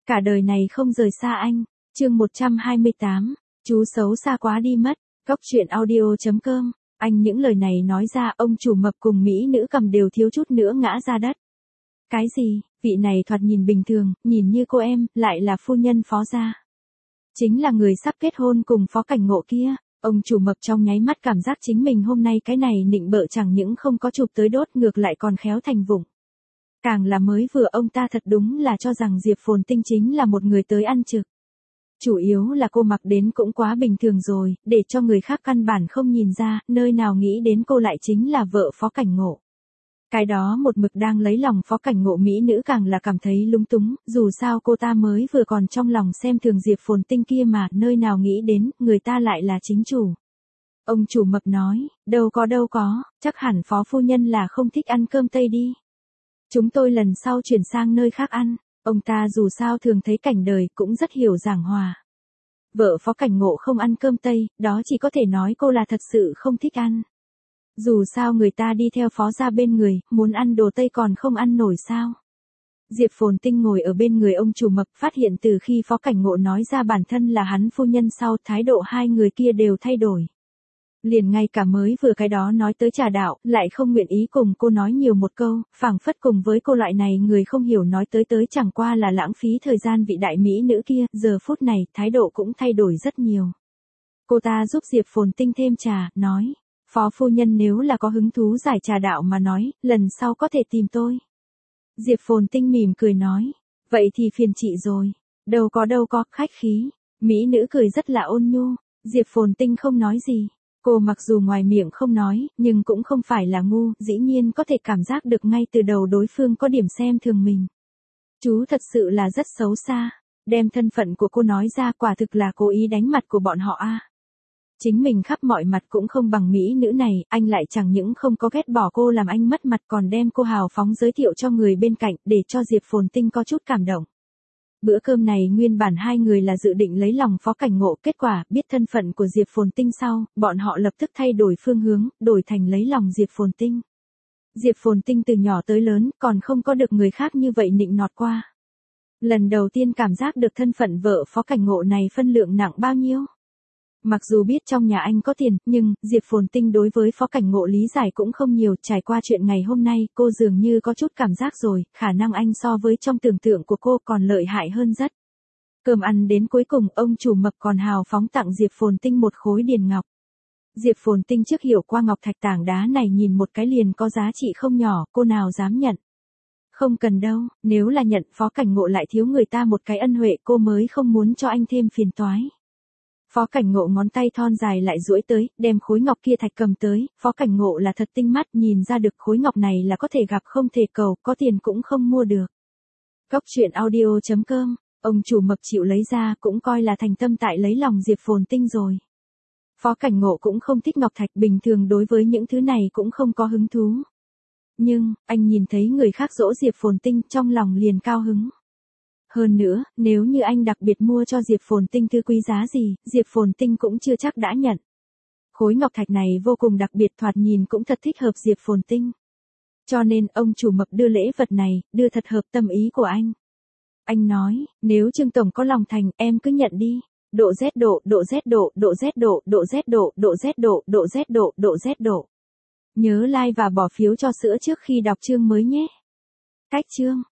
Cả đời này không rời xa anh. Chương 128, chú xấu xa quá đi mất. Góc truyện audio.com. Anh những lời này nói ra, ông chủ mập cùng mỹ nữ cầm đều thiếu chút nữa ngã ra đất. Cái gì, vị này thoạt nhìn bình thường, nhìn như cô em, lại là phu nhân Phó gia. Chính là người sắp kết hôn cùng Phó Cảnh Ngộ kia. Ông chủ mập trong nháy mắt cảm giác chính mình hôm nay cái này nịnh bợ chẳng những không có chụp tới đốt, ngược lại còn khéo thành vụng. Càng là mới vừa ông ta thật đúng là cho rằng Diệp Phồn Tinh chính là một người tới ăn trực. Chủ yếu là cô mặc đến cũng quá bình thường rồi, để cho người khác căn bản không nhìn ra, nơi nào nghĩ đến cô lại chính là vợ Phó Cảnh Ngộ. Cái đó một mực đang lấy lòng Phó Cảnh Ngộ mỹ nữ càng là cảm thấy lúng túng, dù sao cô ta mới vừa còn trong lòng xem thường Diệp Phồn Tinh kia mà, nơi nào nghĩ đến, người ta lại là chính chủ. Ông chủ mập nói, đâu có, chắc hẳn Phó phu nhân là không thích ăn cơm Tây đi. Chúng tôi lần sau chuyển sang nơi khác ăn. Ông ta dù sao thường thấy cảnh đời cũng rất hiểu giảng hòa. Vợ Phó Cảnh Ngộ không ăn cơm Tây, đó chỉ có thể nói cô là thật sự không thích ăn. Dù sao người ta đi theo Phó gia bên người, muốn ăn đồ Tây còn không ăn nổi sao. Diệp Phồn Tinh ngồi ở bên người ông chủ mập, phát hiện từ khi Phó Cảnh Ngộ nói ra bản thân là hắn phu nhân sau, thái độ hai người kia đều thay đổi. Liền ngay cả mới vừa cái đó nói tới trà đạo, lại không nguyện ý cùng cô nói nhiều một câu, phảng phất cùng với cô loại này người không hiểu nói tới chẳng qua là lãng phí thời gian vị đại mỹ nữ kia, giờ phút này, thái độ cũng thay đổi rất nhiều. Cô ta giúp Diệp Phồn Tinh thêm trà, nói, Phó phu nhân nếu là có hứng thú giải trà đạo mà nói, lần sau có thể tìm tôi. Diệp Phồn Tinh mỉm cười nói, vậy thì phiền chị rồi, đâu có, khách khí. Mỹ nữ cười rất là ôn nhu, Diệp Phồn Tinh không nói gì. Cô mặc dù ngoài miệng không nói, nhưng cũng không phải là ngu, dĩ nhiên có thể cảm giác được ngay từ đầu đối phương có điểm xem thường mình. Chú thật sự là rất xấu xa, đem thân phận của cô nói ra, quả thực là cố ý đánh mặt của bọn họ a. Chính mình khắp mọi mặt cũng không bằng mỹ nữ này, anh lại chẳng những không có ghét bỏ cô làm anh mất mặt, còn đem cô hào phóng giới thiệu cho người bên cạnh, để cho Diệp Phồn Tinh có chút cảm động. Bữa cơm này nguyên bản hai người là dự định lấy lòng Phó Cảnh Ngộ, kết quả biết thân phận của Diệp Phồn Tinh sau, bọn họ lập tức thay đổi phương hướng, đổi thành lấy lòng Diệp Phồn Tinh. Diệp Phồn Tinh từ nhỏ tới lớn còn không có được người khác như vậy nịnh nọt qua. Lần đầu tiên cảm giác được thân phận vợ Phó Cảnh Ngộ này phân lượng nặng bao nhiêu. Mặc dù biết trong nhà anh có tiền, nhưng Diệp Phồn Tinh đối với Phó Cảnh Ngộ lý giải cũng không nhiều, trải qua chuyện ngày hôm nay, cô dường như có chút cảm giác rồi, khả năng anh so với trong tưởng tượng của cô còn lợi hại hơn rất. Cơm ăn đến cuối cùng, ông chủ mập còn hào phóng tặng Diệp Phồn Tinh một khối điền ngọc. Diệp Phồn Tinh trước hiểu qua ngọc thạch tảng đá này nhìn một cái liền có giá trị không nhỏ, cô nào dám nhận. Không cần đâu, nếu là nhận Phó Cảnh Ngộ lại thiếu người ta một cái ân huệ, cô mới không muốn cho anh thêm phiền toái. Phó Cảnh Ngộ ngón tay thon dài lại duỗi tới, đem khối ngọc kia thạch cầm tới, Phó Cảnh Ngộ là thật tinh mắt, nhìn ra được khối ngọc này là có thể gặp không thể cầu, có tiền cũng không mua được. Góc truyện audio.com, ông chủ mập chịu lấy ra cũng coi là thành tâm tại lấy lòng Diệp Phồn Tinh rồi. Phó Cảnh Ngộ cũng không thích ngọc thạch, bình thường đối với những thứ này cũng không có hứng thú. Nhưng, anh nhìn thấy người khác dỗ Diệp Phồn Tinh trong lòng liền cao hứng. Hơn nữa, nếu như anh đặc biệt mua cho Diệp Phồn Tinh thứ quý giá gì, Diệp Phồn Tinh cũng chưa chắc đã nhận. Khối ngọc thạch này vô cùng đặc biệt, thoạt nhìn cũng thật thích hợp Diệp Phồn Tinh. Cho nên ông chủ mập đưa lễ vật này, đưa thật hợp tâm ý của anh. Anh nói, nếu Trương Tổng có lòng thành, em cứ nhận đi. Độ Z độ, độ Z độ, độ Z độ, độ Z độ, độ Z độ, độ Z độ, độ Z độ. Nhớ like và bỏ phiếu cho sữa trước khi đọc chương mới nhé. Cách chương.